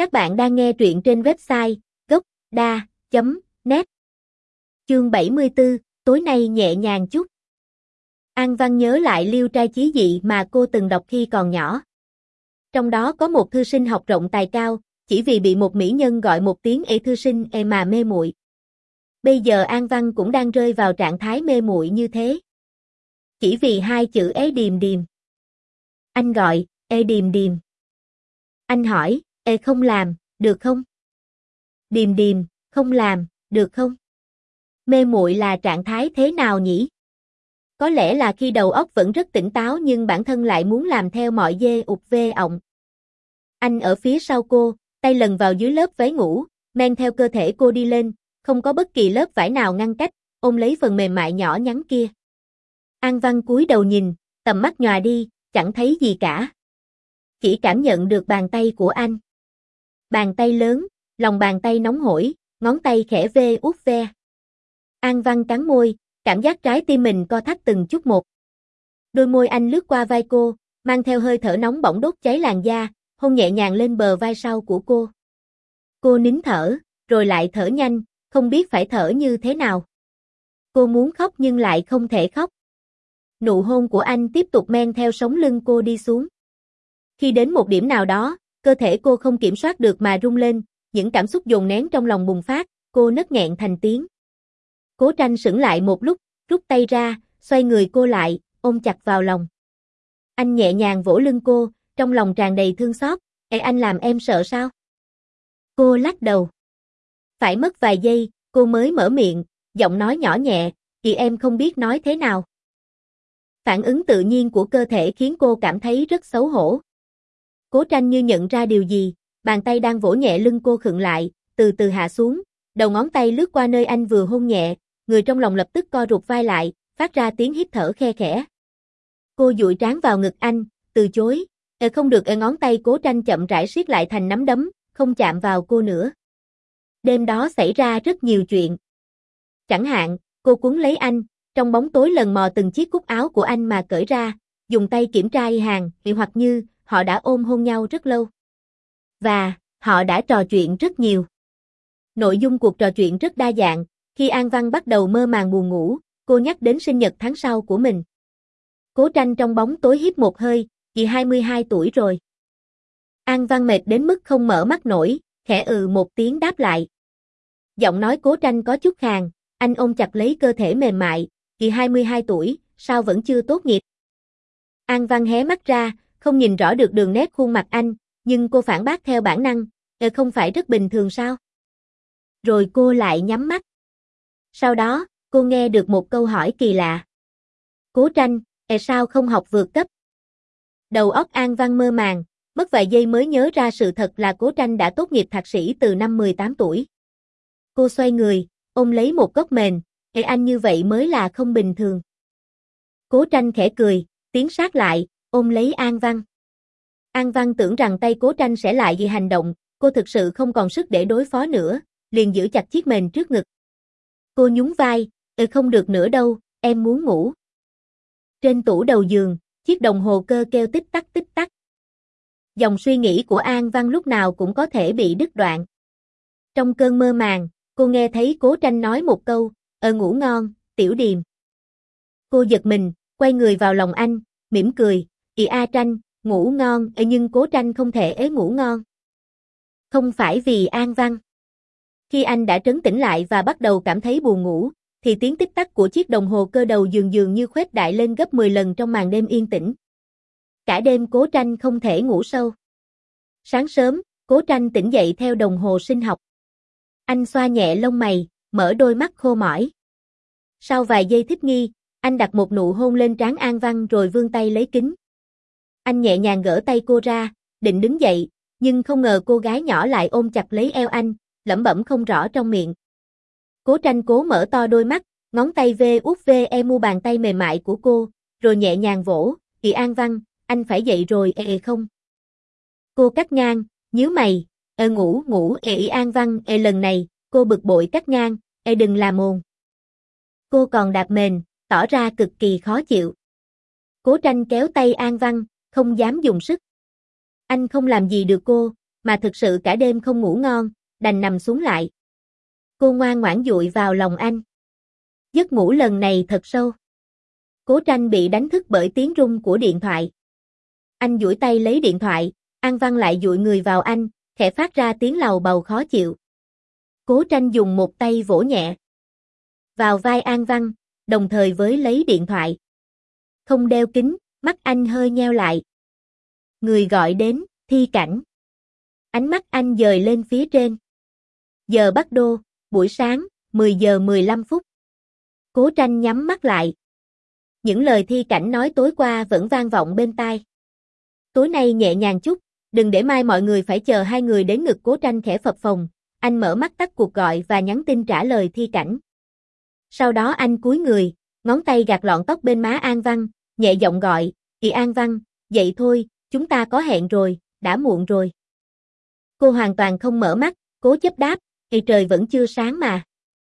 Các bạn đang nghe truyện trên website gocda.net. Chương 74, tối nay nhẹ nhàng chút. An Văn nhớ lại Liêu trai chí dị mà cô từng đọc khi còn nhỏ. Trong đó có một thư sinh học rộng tài cao, chỉ vì bị một mỹ nhân gọi một tiếng "ê thư sinh" mà mê muội. Bây giờ An Văn cũng đang rơi vào trạng thái mê muội như thế. Chỉ vì hai chữ "ê điềm điềm". Anh gọi, "ê điềm điềm". Anh hỏi, "ê không làm, được không?" "Điềm điềm, không làm, được không?" Mê muội là trạng thái thế nào nhỉ? Có lẽ là khi đầu óc vẫn rất tỉnh táo nhưng bản thân lại muốn làm theo mọi dê ụt vê ọng. Anh ở phía sau cô, tay lần vào dưới lớp váy ngủ, men theo cơ thể cô đi lên, không có bất kỳ lớp vải nào ngăn cách, ôm lấy phần mềm mại nhỏ nhắn kia. An Văn cúi đầu nhìn, tầm mắt nhòa đi, chẳng thấy gì cả. Chỉ cảm nhận được bàn tay của anh. Bàn tay lớn, lòng bàn tay nóng hổi, ngón tay khẽ vê uốt ve. An Văn cắn môi, cảm giác trái tim mình co thắt từng chút một. Đôi môi anh lướt qua vai cô, mang theo hơi thở nóng bỏng đốt cháy làn da, hôn nhẹ nhàng lên bờ vai sau của cô. Cô nín thở, rồi lại thở nhanh, không biết phải thở như thế nào. Cô muốn khóc nhưng lại không thể khóc. Nụ hôn của anh tiếp tục men theo sống lưng cô đi xuống. Khi đến một điểm nào đó, cơ thể cô không kiểm soát được mà rung lên, những cảm xúc dồn nén trong lòng bùng phát, cô nấc nghẹn thành tiếng. Cố Tranh sững lại một lúc, rút tay ra, xoay người cô lại, ôm chặt vào lòng. Anh nhẹ nhàng vỗ lưng cô, trong lòng tràn đầy thương xót. "Ê, anh làm em sợ sao?" Cô lắc đầu. Phải mất vài giây, cô mới mở miệng, giọng nói nhỏ nhẹ, "Chị em không biết nói thế nào." Phản ứng tự nhiên của cơ thể khiến cô cảm thấy rất xấu hổ. Cố Tranh như nhận ra điều gì, bàn tay đang vỗ nhẹ lưng cô khựng lại, từ từ hạ xuống, đầu ngón tay lướt qua nơi anh vừa hôn nhẹ, người trong lòng lập tức co rụt vai lại, phát ra tiếng hít thở khe khẽ. Cô dụi trán vào ngực anh, từ chối, không được." Ngón tay Cố Tranh chậm rãi siết lại thành nắm đấm, không chạm vào cô nữa. Đêm đó xảy ra rất nhiều chuyện. Chẳng hạn, cô quấn lấy anh, trong bóng tối lần mò từng chiếc cúc áo của anh mà cởi ra, dùng tay kiểm tra y hàng, hoặc như họ đã ôm hôn nhau rất lâu. Và họ đã trò chuyện rất nhiều. Nội dung cuộc trò chuyện rất đa dạng, khi An Văn bắt đầu mơ màng buồn ngủ, cô nhắc đến sinh nhật tháng sau của mình. Cố Tranh trong bóng tối hít một hơi, "Chị 22 tuổi rồi." An Văn mệt đến mức không mở mắt nổi, khẽ một tiếng đáp lại. Giọng nói Cố Tranh có chút khàn, anh ôm chặt lấy cơ thể mềm mại, "Chị 22 tuổi, sao vẫn chưa tốt nghiệp?" An Văn hé mắt ra, không nhìn rõ được đường nét khuôn mặt anh, nhưng cô phản bác theo bản năng, "Không phải rất bình thường sao?" Rồi cô lại nhắm mắt. Sau đó, cô nghe được một câu hỏi kỳ lạ. "Cố Tranh, sao không học vượt cấp?" Đầu óc An Văn mơ màng, mất vài giây mới nhớ ra sự thật là Cố Tranh đã tốt nghiệp thạc sĩ từ năm 18 tuổi. Cô xoay người, ôm lấy một góc mền, "Anh như vậy mới là không bình thường." Cố Tranh khẽ cười, tiến sát lại, ôm lấy An Văn. An Văn tưởng rằng tay Cố Tranh sẽ lại gì hành động, cô thực sự không còn sức để đối phó nữa, liền giữ chặt chiếc mền trước ngực. Cô nhún vai, "Không được nữa đâu, em muốn ngủ." Trên tủ đầu giường, chiếc đồng hồ cơ kêu tích tắc tích tắc. Dòng suy nghĩ của An Văn lúc nào cũng có thể bị đứt đoạn. Trong cơn mơ màng, cô nghe thấy Cố Tranh nói một câu, "Ngủ ngon, tiểu điềm." Cô giật mình, quay người vào lòng anh, mỉm cười, "Chị A Tranh, ngủ ngon." Nhưng Cố Tranh không thể ngủ ngon. Không phải vì An Văn. Khi anh đã trấn tĩnh lại và bắt đầu cảm thấy buồn ngủ, thì tiếng tích tắc của chiếc đồng hồ cơ đầu giường dường như khuếch đại lên gấp 10 lần trong màn đêm yên tĩnh. Cả đêm Cố Tranh không thể ngủ sâu. Sáng sớm, Cố Tranh tỉnh dậy theo đồng hồ sinh học. Anh xoa nhẹ lông mày, mở đôi mắt khô mỏi. Sau vài giây thích nghi, anh đặt một nụ hôn lên trán An Văn rồi vươn tay lấy kính. Anh nhẹ nhàng gỡ tay cô ra, định đứng dậy, nhưng không ngờ cô gái nhỏ lại ôm chặt lấy eo anh, lẩm bẩm không rõ trong miệng. Cố Tranh cố mở to đôi mắt, ngón tay vê uốt ve mu bàn tay mềm mại của cô, rồi nhẹ nhàng vỗ, "Chị An Văn, anh phải dậy rồi không?" Cô cắt ngang, nhíu mày, ngủ ngủ." An Văn, lần này, cô bực bội cắt ngang, đừng làm ồn." Cô còn đạp mền, tỏ ra cực kỳ khó chịu. Cố Tranh kéo tay An Văn, không dám dùng sức. Anh không làm gì được cô, mà thực sự cả đêm không ngủ ngon, đành nằm xuống lại. Cô ngoan ngoãn dụi vào lòng anh. Giấc ngủ lần này thật sâu. Cố Tranh bị đánh thức bởi tiếng rung của điện thoại. Anh duỗi tay lấy điện thoại, An Văn lại dụi người vào anh, khẽ phát ra tiếng lầu bầu khó chịu. Cố Tranh dùng một tay vỗ nhẹ vào vai An Văn, đồng thời với lấy điện thoại. Không đeo kính, mắt anh hơi nheo lại. Người gọi đến, Thi Cảnh. Ánh mắt anh dời lên phía trên. Giờ Bắc Đô, buổi sáng, 10 giờ 15 phút. Cố Tranh nhắm mắt lại. Những lời Thi Cảnh nói tối qua vẫn vang vọng bên tai. Tối nay nhẹ nhàng chút, đừng để mai mọi người phải chờ hai người đến. Ngực Cố Tranh khẽ phập phồng, anh mở mắt tắt cuộc gọi và nhắn tin trả lời Thi Cảnh. Sau đó anh cúi người, ngón tay gạt lọn tóc bên má An Văn, nhẹ giọng gọi, An Văn, dậy thôi, chúng ta có hẹn rồi, đã muộn rồi. Cô hoàn toàn không mở mắt, cố chấp đáp, trời vẫn chưa sáng mà.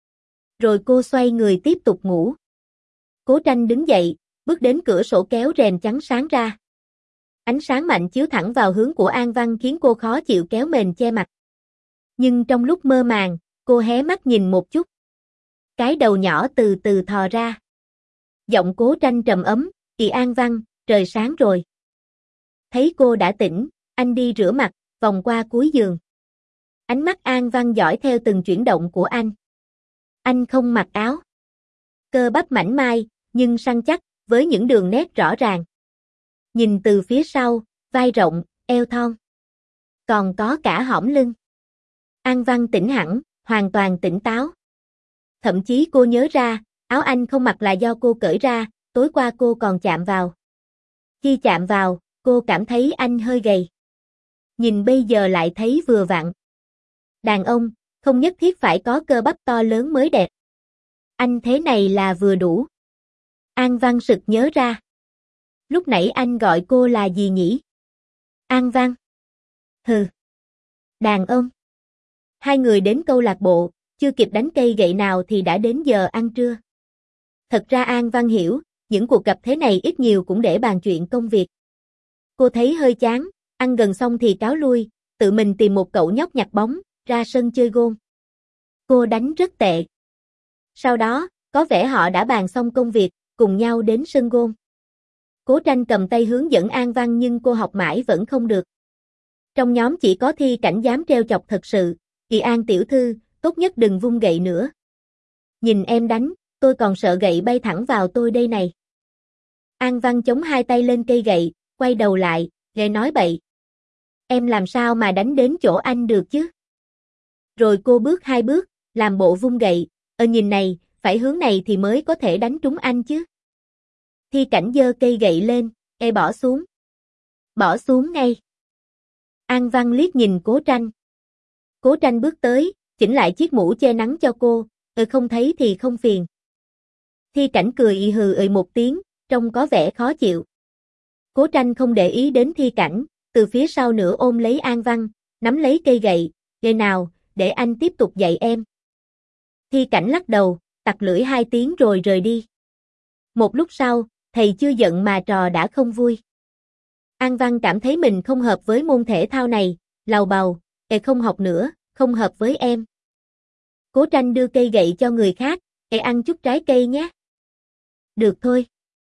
Rồi cô xoay người tiếp tục ngủ. Cố Tranh đứng dậy, bước đến cửa sổ kéo rèm chắn sáng ra. Ánh sáng mạnh chiếu thẳng vào hướng của An Văn khiến cô khó chịu kéo mền che mặt. Nhưng trong lúc mơ màng, cô hé mắt nhìn một chút. Cái đầu nhỏ từ từ thò ra. Giọng Cố Tranh trầm ấm, An Văn, trời sáng rồi. Thấy cô đã tỉnh, anh đi rửa mặt, vòng qua cuối giường. Ánh mắt An Văn dõi theo từng chuyển động của anh. Anh không mặc áo. Cơ bắp mảnh mai, nhưng săn chắc, với những đường nét rõ ràng. Nhìn từ phía sau, vai rộng, eo thon. Còn có cả hõm lưng. An Văn tỉnh hẳn, hoàn toàn tỉnh táo. Thậm chí cô nhớ ra, áo anh không mặc là do cô cởi ra, tối qua cô còn chạm vào. Khi chạm vào, cô cảm thấy anh hơi gầy. Nhìn bây giờ lại thấy vừa vặn. Đàn ông, không nhất thiết phải có cơ bắp to lớn mới đẹp. Anh thế này là vừa đủ. An Văn sực nhớ ra. Lúc nãy anh gọi cô là gì nhỉ? An Văn. Hừ. Đàn ông. Hai người đến câu lạc bộ, chưa kịp đánh cây gậy nào thì đã đến giờ ăn trưa. Thật ra An Văn hiểu, những cuộc gặp thế này ít nhiều cũng để bàn chuyện công việc. Cô thấy hơi chán, ăn gần xong thì cáo lui, tự mình tìm một cậu nhóc nhặt bóng, ra sân chơi gôn. Cô đánh rất tệ. Sau đó, có vẻ họ đã bàn xong công việc, cùng nhau đến sân gôn. Cố Tranh cầm tay hướng dẫn An Văn nhưng cô học mãi vẫn không được. Trong nhóm chỉ có Thi Cảnh dám trêu chọc thật sự, An tiểu thư, tốt nhất đừng vung gậy nữa. Nhìn em đánh, tôi còn sợ gậy bay thẳng vào tôi đây này. An Văn chống hai tay lên cây gậy, quay đầu lại, ghê nói bậy. Em làm sao mà đánh đến chỗ anh được chứ? Rồi cô bước hai bước, làm bộ vung gậy, nhìn này, phải hướng này thì mới có thể đánh trúng anh chứ. Thi Cảnh giơ cây gậy lên, bỏ xuống. Bỏ xuống ngay. An Văn liếc nhìn Cố Tranh. Cố Tranh bước tới, chỉnh lại chiếc mũ che nắng cho cô, không thấy thì không phiền. Thi Cảnh cười hừ một tiếng, trông có vẻ khó chịu. Cố Tranh không để ý đến Thi Cảnh, từ phía sau nữa ôm lấy An Văn, nắm lấy cây gậy, "Vậy nào, để anh tiếp tục dạy em." Thi Cảnh lắc đầu, tặc lưỡi hai tiếng rồi rời đi. Một lúc sau, thầy chưa giận mà trò đã không vui. An Văn cảm thấy mình không hợp với môn thể thao này, lầu bầu, không học nữa, không hợp với em. Cố Tranh đưa cây gậy cho người khác, ăn chút trái cây nhé. Được thôi.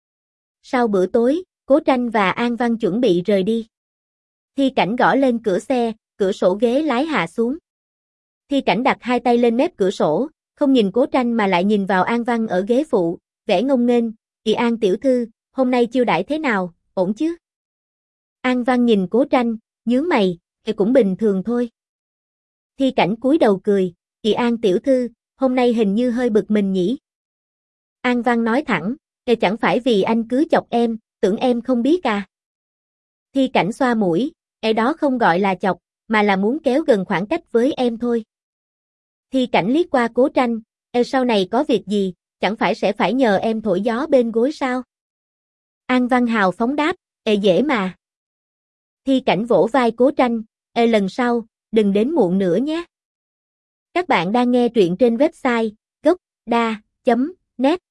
Sau bữa tối, Cố Tranh và An Văn chuẩn bị rời đi. Thi Cảnh gõ lên cửa xe, cửa sổ ghế lái hạ xuống. Thi Cảnh đặt hai tay lên mép cửa sổ, không nhìn Cố Tranh mà lại nhìn vào An Văn ở ghế phụ, vẻ ngông nghênh, An tiểu thư, hôm nay chiêu đãi thế nào, ổn chứ? An Văn nhìn Cố Tranh, nhướng mày, cũng bình thường thôi. Thi Cảnh cúi đầu cười, An tiểu thư, hôm nay hình như hơi bực mình nhỉ? An Văn nói thẳng, chẳng phải vì anh cứ chọc em, tưởng em không biết à? Thi Cảnh xoa mũi, đó không gọi là chọc, mà là muốn kéo gần khoảng cách với em thôi. Thi Cảnh liếc qua Cố Tranh, sau này có việc gì, chẳng phải sẽ phải nhờ em thổi gió bên gối sao? An Văn hào phóng đáp, dễ mà. Thi Cảnh vỗ vai Cố Tranh, lần sau, đừng đến muộn nữa nhé. Các bạn đang nghe truyện trên website gocda.net